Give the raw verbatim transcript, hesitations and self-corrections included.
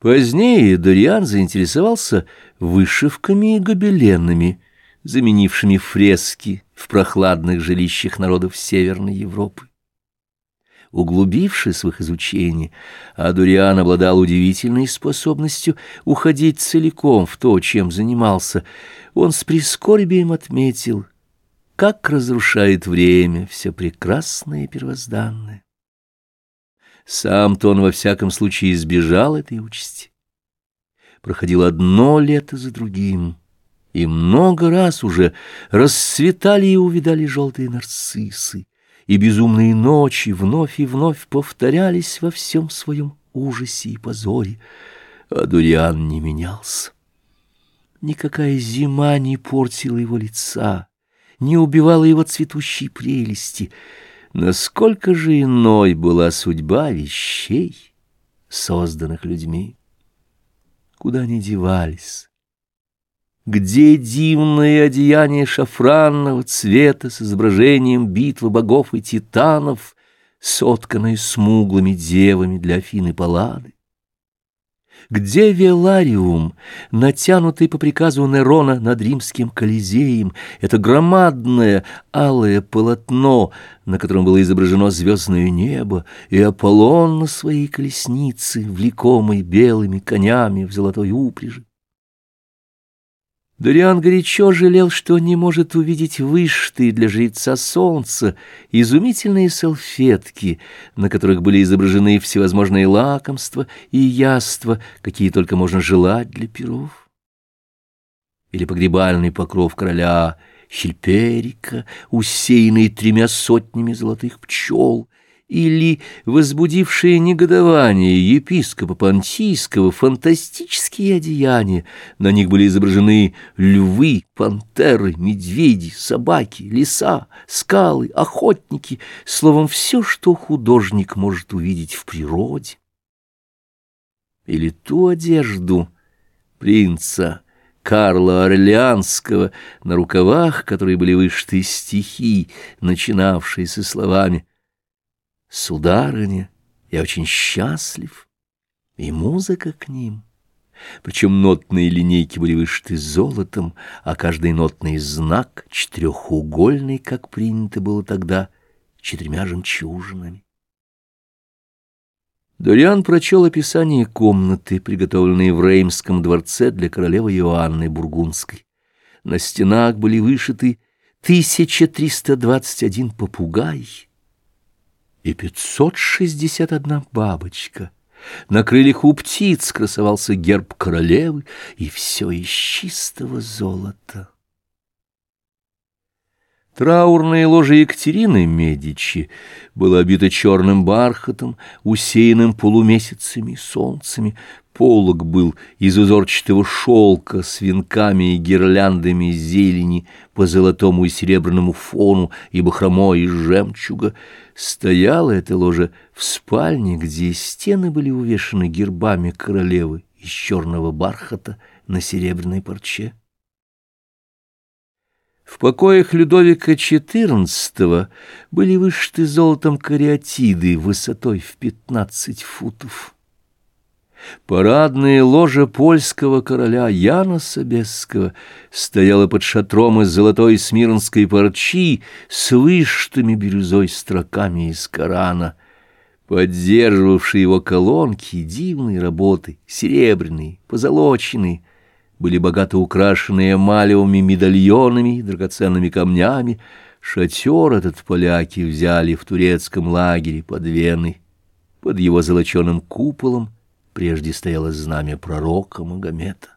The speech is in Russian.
Позднее Дориан заинтересовался вышивками и гобеленами, заменившими фрески в прохладных жилищах народов Северной Европы. Углубившись в их изучение, Адуриан обладал удивительной способностью уходить целиком в то, чем занимался. Он с прискорбием отметил, как разрушает время все прекрасное и первозданное. Сам-то он во всяком случае избежал этой участи. Проходило одно лето за другим, и много раз уже расцветали и увидали желтые нарциссы, и безумные ночи вновь и вновь повторялись во всем своем ужасе и позоре. А Дориан не менялся. Никакая зима не портила его лица, не убивала его цветущей прелести. Насколько же иной была судьба вещей, созданных людьми? Куда они девались? Где дивное одеяние шафранного цвета с изображением битвы богов и титанов, сотканное смуглыми девами для Афины Паллады? Где велариум, натянутый по приказу Нерона над римским Колизеем, это громадное алое полотно, на котором было изображено звездное небо, и Аполлон на своей колеснице, влекомой белыми конями в золотой упряжи? Дориан горячо жалел, что не может увидеть вышитые для жреца солнца изумительные салфетки, на которых были изображены всевозможные лакомства и яства, какие только можно желать для пиров. Или погребальный покров короля Хильперика, усеянный тремя сотнями золотых пчел, или возбудившие негодование епископа Понтийского фантастические одеяния. На них были изображены львы, пантеры, медведи, собаки, лиса, скалы, охотники, словом, все, что художник может увидеть в природе. Или ту одежду принца Карла Орлеанского, на рукавах которые были вышиты стихи, начинавшиеся словами: «Сударыня, я очень счастлив», и музыка к ним. Причем нотные линейки были вышиты золотом, а каждый нотный знак четырехугольный, как принято было тогда, четырьмя жемчужинами. Дориан прочел описание комнаты, приготовленной в Реймском дворце для королевы Иоанны Бургундской. На стенах были вышиты тысяча триста двадцать один попугай и пятьсот шестьдесят одна бабочка. На крыльях у птиц красовался герб королевы, и все из чистого золота. Траурное ложе Екатерины Медичи было обито черным бархатом, усеянным полумесяцами и солнцами. Полог был из узорчатого шелка с венками и гирляндами зелени по золотому и серебряному фону и бахромой из жемчуга. Стояло это ложе в спальне, где стены были увешаны гербами королевы из черного бархата на серебряной парче. В покоях Людовика четырнадцатого были вышиты золотом кариатиды высотой в пятнадцать футов. Парадное ложе польского короля Яна Собесского стояло под шатром из золотой смирнской парчи с вышитыми бирюзой строками из Корана. Поддерживавшие его колонки дивные работы, серебряные, позолоченные, были богато украшенные эмалевыми медальонами и драгоценными камнями. Шатер этот поляки взяли в турецком лагере под Веной. Под его золоченым куполом прежде стояло знамя пророка Магомета.